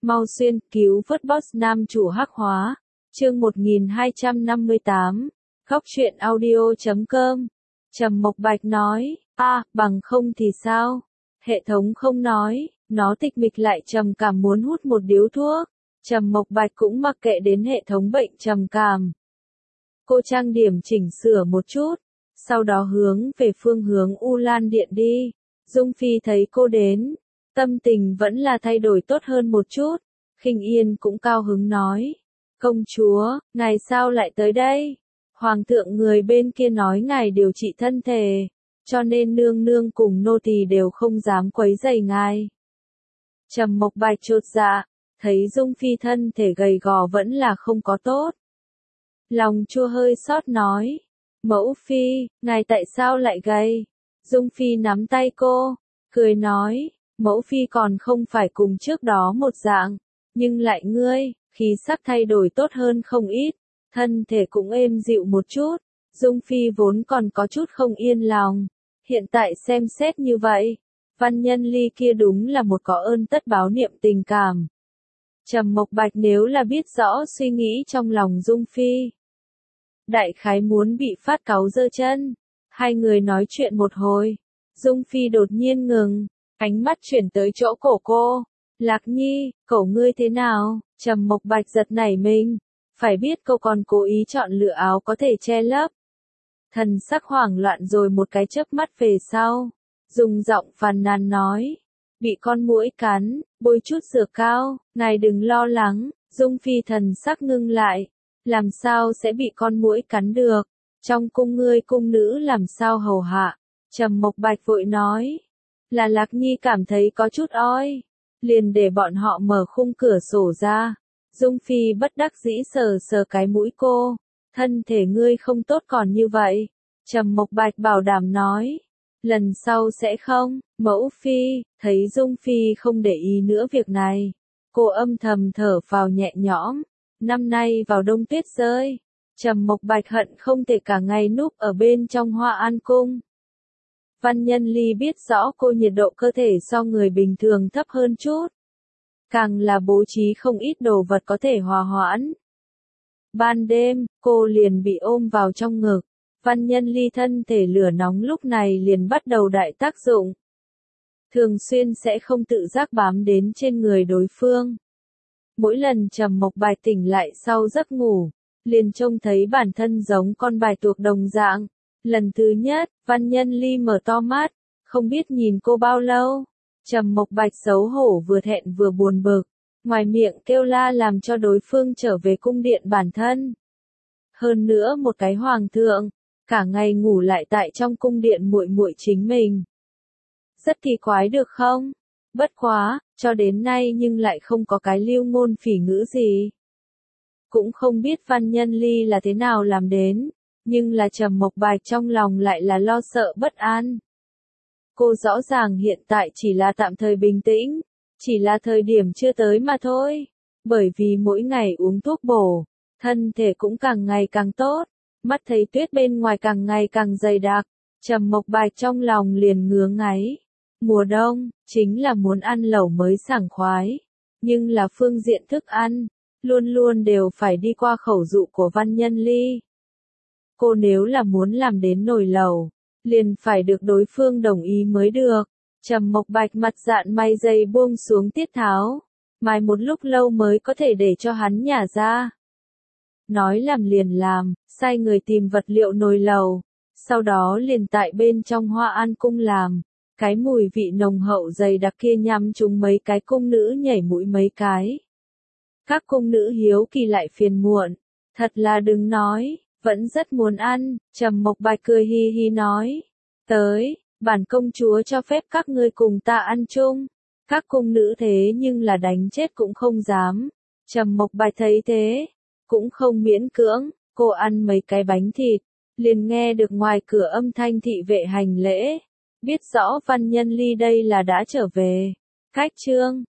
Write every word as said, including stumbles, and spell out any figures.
Mau xuyên cứu vớt boss nam chủ hắc hóa. Chương một nghìn hai trăm năm mươi tám. Góc truyện audio chấm com. Trầm Mộc Bạch nói, a, bằng không thì sao? Hệ thống không nói, nó tịch mịch lại trầm cảm muốn hút một điếu thuốc. Trầm Mộc Bạch cũng mặc kệ đến hệ thống bệnh trầm cảm. Cô trang điểm chỉnh sửa một chút, sau đó hướng về phương hướng U Lan Điện đi. Dung Phi thấy cô đến, tâm tình vẫn là thay đổi tốt hơn một chút. Khinh Yên cũng cao hứng nói, công chúa, ngài sao lại tới đây? Hoàng thượng người bên kia nói ngài điều trị thân thể, cho nên nương nương cùng nô tỳ đều không dám quấy rầy ngài. Trầm Mộc Bạch chột dạ, thấy Dung Phi thân thể gầy gò vẫn là không có tốt. Lòng chua hơi xót nói, mẫu phi, ngài tại sao lại gầy? Dung Phi nắm tay cô, cười nói, mẫu phi còn không phải cùng trước đó một dạng, nhưng lại ngươi, khí sắc thay đổi tốt hơn không ít, thân thể cũng êm dịu một chút. Dung Phi vốn còn có chút không yên lòng, hiện tại xem xét như vậy, Văn Nhân Ly kia đúng là một có ơn tất báo niệm tình cảm. Trầm Mộc Bạch nếu là biết rõ suy nghĩ trong lòng Dung Phi, đại khái muốn bị phát cáu giơ chân. Hai người nói chuyện một hồi, Dung Phi đột nhiên ngừng, ánh mắt chuyển tới chỗ cổ cô. Lạc Nhi, cổ ngươi thế nào? Trầm Mộc Bạch giật nảy mình, phải biết cô còn cố ý chọn lựa áo có thể che lấp. Thần sắc hoảng loạn rồi một cái chớp mắt về sau, dùng giọng phàn nàn nói, bị con muỗi cắn, bôi chút dược cao, ngài đừng lo lắng. Dung Phi thần sắc ngưng lại, làm sao sẽ bị con muỗi cắn được? Trong cung ngươi cung nữ làm sao hầu hạ? Trầm Mộc Bạch vội nói, là Lạc Nhi cảm thấy có chút oi, liền để bọn họ mở khung cửa sổ ra. Dung Phi bất đắc dĩ sờ sờ cái mũi cô, thân thể ngươi không tốt còn như vậy. Trầm Mộc Bạch bảo đảm nói, lần sau sẽ không. Mẫu phi, thấy Dung Phi không để ý nữa việc này, cô âm thầm thở phào nhẹ nhõm. Năm nay vào đông tuyết rơi, Trầm Mộc Bạch hận không thể cả ngày núp ở bên trong Hoa An cung. Văn Nhân Ly biết rõ cô nhiệt độ cơ thể so người bình thường thấp hơn chút, càng là bố trí không ít đồ vật có thể hòa hoãn. Ban đêm, cô liền bị ôm vào trong ngực. Văn Nhân Ly thân thể lửa nóng lúc này liền bắt đầu đại tác dụng, thường xuyên sẽ không tự giác bám đến trên người đối phương. Mỗi lần Trầm Mộc Bạch tỉnh lại sau giấc ngủ, liền trông thấy bản thân giống con bài tuộc đồng dạng. Lần thứ nhất, Văn Nhân Ly mở to mắt, không biết nhìn cô bao lâu. Trầm Mộc Bạch xấu hổ vừa thẹn vừa buồn bực, ngoài miệng kêu la làm cho đối phương trở về cung điện bản thân. Hơn nữa một cái hoàng thượng, cả ngày ngủ lại tại trong cung điện muội muội chính mình. Rất kỳ quái được không? Bất quá, cho đến nay nhưng lại không có cái lưu ngôn phỉ ngữ gì. Cũng không biết Văn Nhân Ly là thế nào làm đến, nhưng là Trầm Mộc Bạch trong lòng lại là lo sợ bất an. Cô rõ ràng hiện tại chỉ là tạm thời bình tĩnh, chỉ là thời điểm chưa tới mà thôi. Bởi vì mỗi ngày uống thuốc bổ, thân thể cũng càng ngày càng tốt, mắt thấy tuyết bên ngoài càng ngày càng dày đặc, Trầm Mộc Bạch trong lòng liền ngứa ngáy. Mùa đông, chính là muốn ăn lẩu mới sảng khoái, nhưng là phương diện thức ăn, luôn luôn đều phải đi qua khẩu dụ của Văn Nhân Ly. Cô nếu là muốn làm đến nồi lẩu, liền phải được đối phương đồng ý mới được. Trầm Mộc Bạch mặt dạn mày dày buông xuống tiết tháo, mài một lúc lâu mới có thể để cho hắn nhả ra. Nói làm liền làm, sai người tìm vật liệu nồi lẩu, sau đó liền tại bên trong Hoa An cung làm. Cái mùi vị nồng hậu dày đặc kia nhắm trúng mấy cái cung nữ nhảy mũi mấy cái. Các cung nữ hiếu kỳ lại phiền muộn, thật là đừng nói, vẫn rất muốn ăn. Trầm Mộc Bạch cười hi hi nói, tới, bản công chúa cho phép các ngươi cùng ta ăn chung. Các cung nữ thế nhưng là đánh chết cũng không dám. Trầm Mộc Bạch thấy thế, cũng không miễn cưỡng, cô ăn mấy cái bánh thịt, liền nghe được ngoài cửa âm thanh thị vệ hành lễ. Biết rõ Văn Nhân Ly đây là đã trở về. Khách trương,